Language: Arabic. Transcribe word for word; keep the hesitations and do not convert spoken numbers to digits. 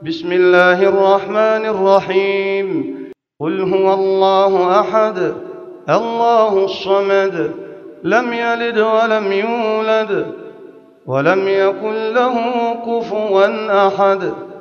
بسم الله الرحمن الرحيم. قل هو الله أحد الله الصمد لم يلد ولم يولد ولم يكن له كفوا أحد.